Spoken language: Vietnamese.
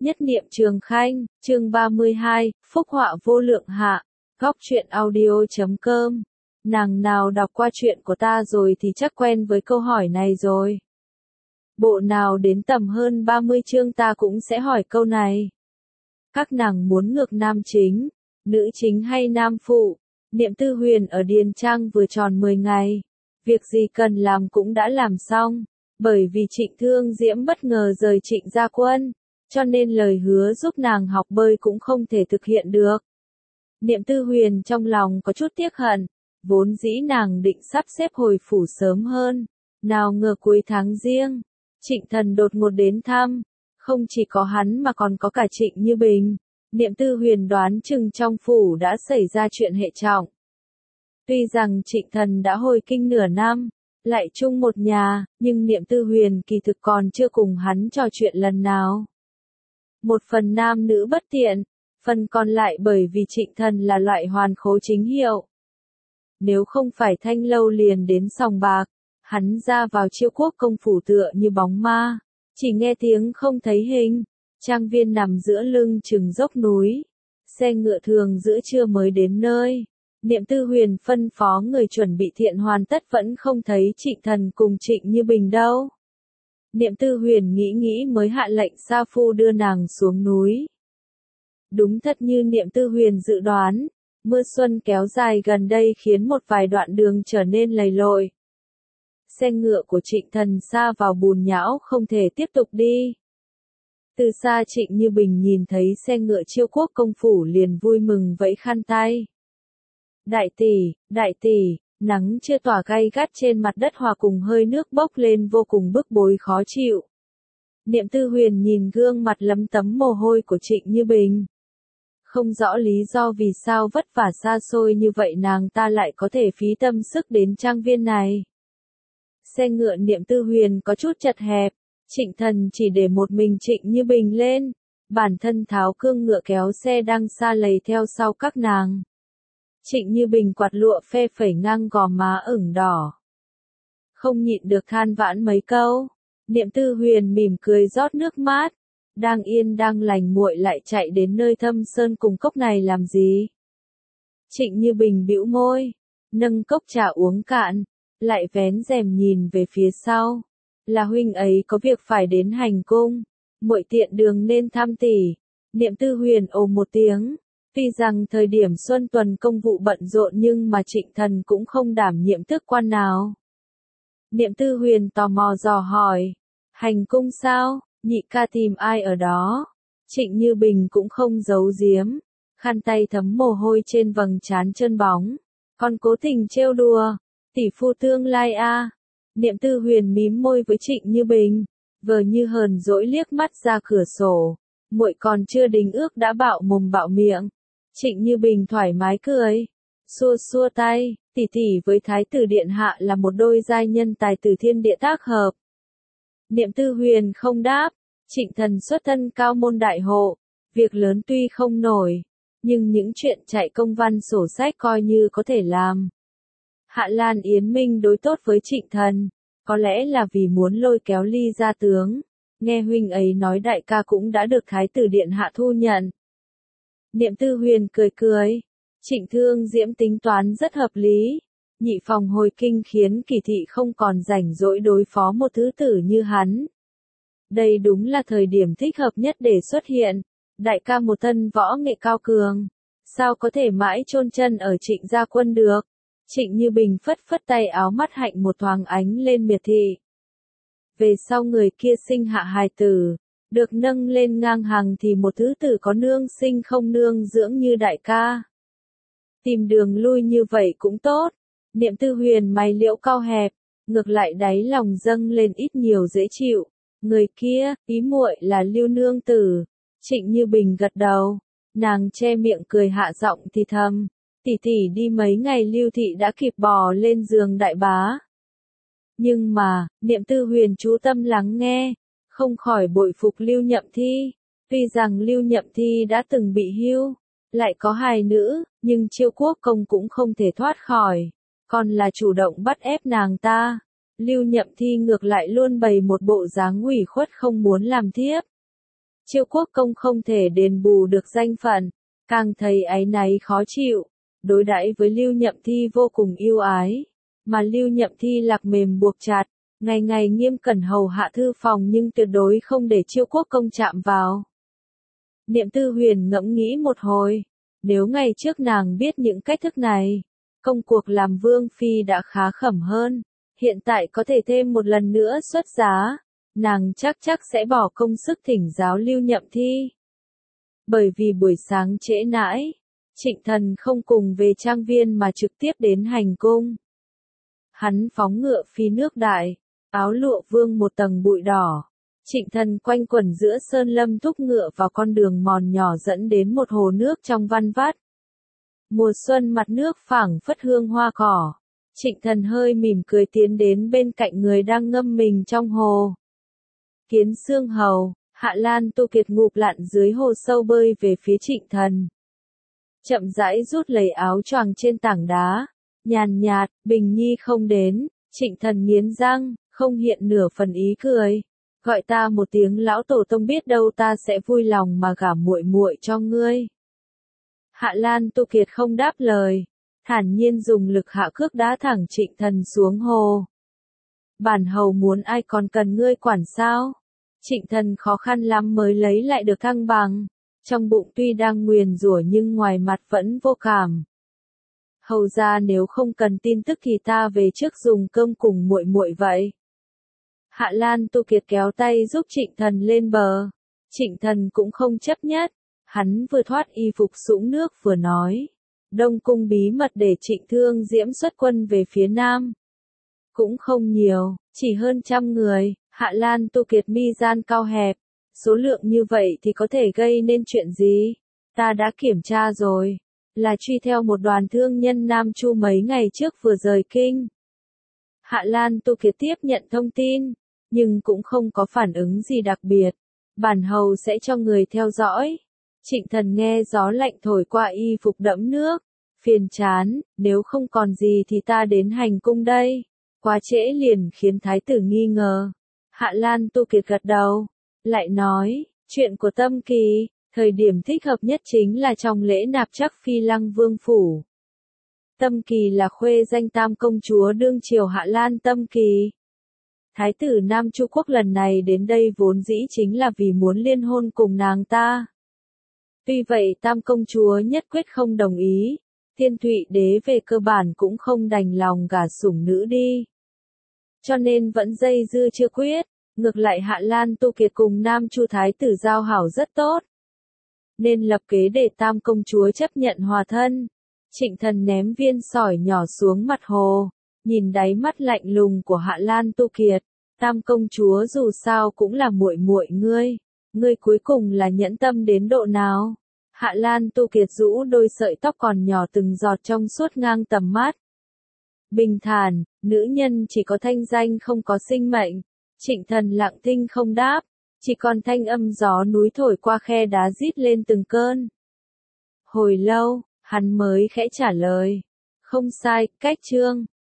Nhất niệm Trường Khanh, chương 32, phúc họa vô lượng hạ, góc truyện audio.com. Nàng nào đọc qua chuyện của ta rồi thì chắc quen với câu hỏi này rồi. Bộ nào đến tầm hơn 30 chương ta cũng sẽ hỏi câu này. Các nàng muốn ngược nam chính, nữ chính hay nam phụ? Niệm Tư Huyền ở Điền Trang vừa tròn 10 ngày. Việc gì cần làm cũng đã làm xong, bởi vì Trịnh Thương Diễm bất ngờ rời Trịnh Gia Quân, cho nên lời hứa giúp nàng học bơi cũng không thể thực hiện được. Niệm Tư Huyền trong lòng có chút tiếc hận, vốn dĩ nàng định sắp xếp hồi phủ sớm hơn, nào ngờ cuối tháng Giêng, Trịnh Thần đột ngột đến thăm, không chỉ có hắn mà còn có cả Trịnh Như Bình. Niệm Tư Huyền đoán chừng trong phủ đã xảy ra chuyện hệ trọng. Tuy rằng Trịnh Thần đã hồi kinh nửa năm, lại chung một nhà, nhưng Niệm Tư Huyền kỳ thực còn chưa cùng hắn trò chuyện lần nào. Một phần nam nữ bất tiện, phần còn lại bởi vì Trịnh Thần là loại hoàn khố chính hiệu. Nếu không phải thanh lâu liền đến sòng bạc, hắn ra vào Chiêu Quốc công phủ tựa như bóng ma, chỉ nghe tiếng không thấy hình. Trang viên nằm giữa lưng chừng dốc núi, xe ngựa thường giữa trưa mới đến nơi. Niệm Tư Huyền phân phó người chuẩn bị thiện hoàn tất vẫn không thấy Trịnh Thần cùng Trịnh Như Bình đâu. Niệm Tư Huyền nghĩ mới hạ lệnh sa phu đưa nàng xuống núi. Đúng thật như Niệm Tư Huyền dự đoán, mưa xuân kéo dài gần đây khiến một vài đoạn đường trở nên lầy lội. Xe ngựa của Trịnh Thần sa vào bùn nhão không thể tiếp tục đi. Từ xa Trịnh Như Bình nhìn thấy xe ngựa Chiêu Quốc công phủ liền vui mừng vẫy khăn tay. Đại tỷ, nắng chưa tỏa gay gắt trên mặt đất hòa cùng hơi nước bốc lên vô cùng bức bối khó chịu. Niệm Tư Huyền nhìn gương mặt lấm tấm mồ hôi của Trịnh Như Bình. Không rõ lý do vì sao vất vả xa xôi như vậy nàng ta lại có thể phí tâm sức đến trang viên này. Xe ngựa Niệm Tư Huyền có chút chật hẹp. Trịnh Thần chỉ để một mình Trịnh Như Bình lên, bản thân tháo cương ngựa kéo xe đang xa lầy theo sau các nàng. Trịnh Như Bình quạt lụa phe phẩy ngang gò má ửng đỏ. Không nhịn được than vãn mấy câu, Niệm Tư Huyền mỉm cười rót nước mát, đang yên đang lành muội lại chạy đến nơi thâm sơn cùng cốc này làm gì? Trịnh Như Bình bĩu môi, nâng cốc trà uống cạn, lại vén rèm nhìn về phía sau. Là huynh ấy có việc phải đến hành cung, muội tiện đường nên thăm tỷ. Niệm Tư Huyền ồ một tiếng, tuy rằng thời điểm xuân tuần công vụ bận rộn nhưng mà Trịnh Thần cũng không đảm nhiệm tước quan nào. Niệm Tư Huyền tò mò dò hỏi, hành cung sao, nhị ca tìm ai ở đó? Trịnh Như Bình cũng không giấu giếm, khăn tay thấm mồ hôi trên vầng trán trơn bóng, còn cố tình trêu đùa, tỷ phu tương lai a. Niệm Tư Huyền mím môi với Trịnh Như Bình, vờ như hờn dỗi liếc mắt ra cửa sổ, muội còn chưa đính ước đã bạo mồm bạo miệng. Trịnh Như Bình thoải mái cười, xua xua tay, tỷ tỷ với Thái tử điện hạ là một đôi giai nhân tài từ thiên địa tác hợp. Niệm Tư Huyền không đáp, Trịnh Thần xuất thân cao môn đại hộ, việc lớn tuy không nổi, nhưng những chuyện chạy công văn sổ sách coi như có thể làm. Hạ Lan Yến Minh đối tốt với Trịnh Thần, có lẽ là vì muốn lôi kéo Ly gia tướng, nghe huynh ấy nói đại ca cũng đã được Thái tử điện hạ thu nhận. Niệm Tư Huyền cười, Trịnh Thương Diễm tính toán rất hợp lý, nhị phòng hồi kinh khiến Kỳ thị không còn rảnh rỗi đối phó một thứ tử như hắn. Đây đúng là thời điểm thích hợp nhất để xuất hiện, đại ca một thân võ nghệ cao cường, sao có thể mãi chôn chân ở Trịnh Gia Quân được. Trịnh Như Bình phất phất tay áo mắt hạnh một thoáng ánh lên miệt thị. Về sau người kia sinh hạ hài tử, được nâng lên ngang hàng thì một thứ tử có nương sinh không nương dưỡng như đại ca. Tìm đường lui như vậy cũng tốt. Niệm Tư Huyền mày liễu cao hẹp, ngược lại đáy lòng dâng lên ít nhiều dễ chịu. Người kia, ý muội là Lưu nương tử. Trịnh Như Bình gật đầu, nàng che miệng cười hạ giọng thì thầm. Tỷ tỷ đi mấy ngày Lưu thị đã kịp bò lên giường đại bá. Nhưng mà, Niệm Tư Huyền chú tâm lắng nghe, không khỏi bội phục Lưu Nhậm Thi. Tuy rằng Lưu Nhậm Thi đã từng bị hưu, lại có hài nữ, nhưng Chiêu Quốc công cũng không thể thoát khỏi, còn là chủ động bắt ép nàng ta. Lưu Nhậm Thi ngược lại luôn bày một bộ dáng ủy khuất không muốn làm thiếp. Chiêu quốc công không thể đền bù được danh phận, càng thấy áy náy khó chịu, đối đãi với Lưu Nhậm Thi vô cùng yêu ái, mà Lưu Nhậm Thi lạc mềm buộc chặt, ngày ngày nghiêm cẩn hầu hạ thư phòng nhưng tuyệt đối không để Chiêu quốc công chạm vào. Niệm Tư Huyền ngẫm nghĩ một hồi, nếu ngày trước nàng biết những cách thức này, công cuộc làm vương phi đã khá khẩm hơn, hiện tại có thể thêm một lần nữa xuất giá, nàng chắc sẽ bỏ công sức thỉnh giáo Lưu Nhậm Thi. Bởi vì buổi sáng trễ nãi, Trịnh Thần không cùng về trang viên mà trực tiếp đến hành cung. Hắn phóng ngựa phi nước đại, áo lụa vương một tầng bụi đỏ. Trịnh Thần quanh quẩn giữa sơn lâm thúc ngựa vào con đường mòn nhỏ dẫn đến một hồ nước trong văn vắt. Mùa xuân mặt nước phảng phất hương hoa cỏ. Trịnh Thần hơi mỉm cười tiến đến bên cạnh người đang ngâm mình trong hồ. Kiến Xương Hầu, Hạ Lan Tu Kiệt ngụp lặn dưới hồ sâu bơi về phía Trịnh Thần. Chậm rãi rút lấy áo choàng trên tảng đá, nhàn nhạt, Bình Nhi không đến, Trịnh Thần nghiến răng, không hiện nửa phần ý cười. Gọi ta một tiếng lão tổ tông biết đâu ta sẽ vui lòng mà gả muội muội cho ngươi. Hạ Lan Tu Kiệt không đáp lời, thản nhiên dùng lực hạ cước đá thẳng Trịnh Thần xuống hồ. Bản hầu muốn ai còn cần ngươi quản sao? Trịnh Thần khó khăn lắm mới lấy lại được thăng bằng, trong bụng tuy đang nguyền rủa nhưng ngoài mặt vẫn vô cảm. Hầu ra nếu không cần tin tức thì ta về trước dùng cơm cùng muội muội vậy. Hạ Lan Tu Kiệt kéo tay giúp Trịnh Thần lên bờ. Trịnh Thần cũng không chấp nhất, hắn vừa thoát y phục sũng nước vừa nói. Đông cung bí mật để Trịnh Thương Diễm xuất quân về phía Nam. Cũng không nhiều, chỉ hơn 100 người, Hạ Lan Tu Kiệt mi gian cao hẹp. Số lượng như vậy thì có thể gây nên chuyện gì? Ta đã kiểm tra rồi, là truy theo một đoàn thương nhân Nam Chu mấy ngày trước vừa rời kinh. Hạ Lan Tu Kiệt tiếp nhận thông tin, nhưng cũng không có phản ứng gì đặc biệt. Bản hầu sẽ cho người theo dõi. Trịnh Thần nghe gió lạnh thổi qua y phục đẫm nước. Phiền chán, nếu không còn gì thì ta đến hành cung đây. Quá trễ liền khiến thái tử nghi ngờ. Hạ Lan Tu Kiệt gật đầu, lại nói, chuyện của Tâm Kỳ, thời điểm thích hợp nhất chính là trong lễ nạp chắc Phi Lăng Vương phủ. Tâm Kỳ là khuê danh tam công chúa đương triều Hạ Lan Tâm Kỳ. Thái tử Nam Chu Quốc lần này đến đây vốn dĩ chính là vì muốn liên hôn cùng nàng ta. Tuy vậy tam công chúa nhất quyết không đồng ý, Thiên Thụy đế về cơ bản cũng không đành lòng gả sủng nữ đi. Cho nên vẫn dây dưa chưa quyết, ngược lại Hạ Lan Tu Kiệt cùng Nam Chu Thái tử giao hảo rất tốt. Nên lập kế để tam công chúa chấp nhận hòa thân. Trịnh Thần ném viên sỏi nhỏ xuống mặt hồ, nhìn đáy mắt lạnh lùng của Hạ Lan Tu Kiệt, tam công chúa dù sao cũng là muội muội ngươi cuối cùng là nhẫn tâm đến độ nào? Hạ Lan Tu Kiệt rũ đôi sợi tóc còn nhỏ từng giọt trong suốt ngang tầm mắt. Bình thản, nữ nhân chỉ có thanh danh không có sinh mệnh. Trịnh Thần lặng thinh không đáp, chỉ còn thanh âm gió núi thổi qua khe đá rít lên từng cơn. Hồi lâu, hắn mới khẽ trả lời. Không sai, cách chương.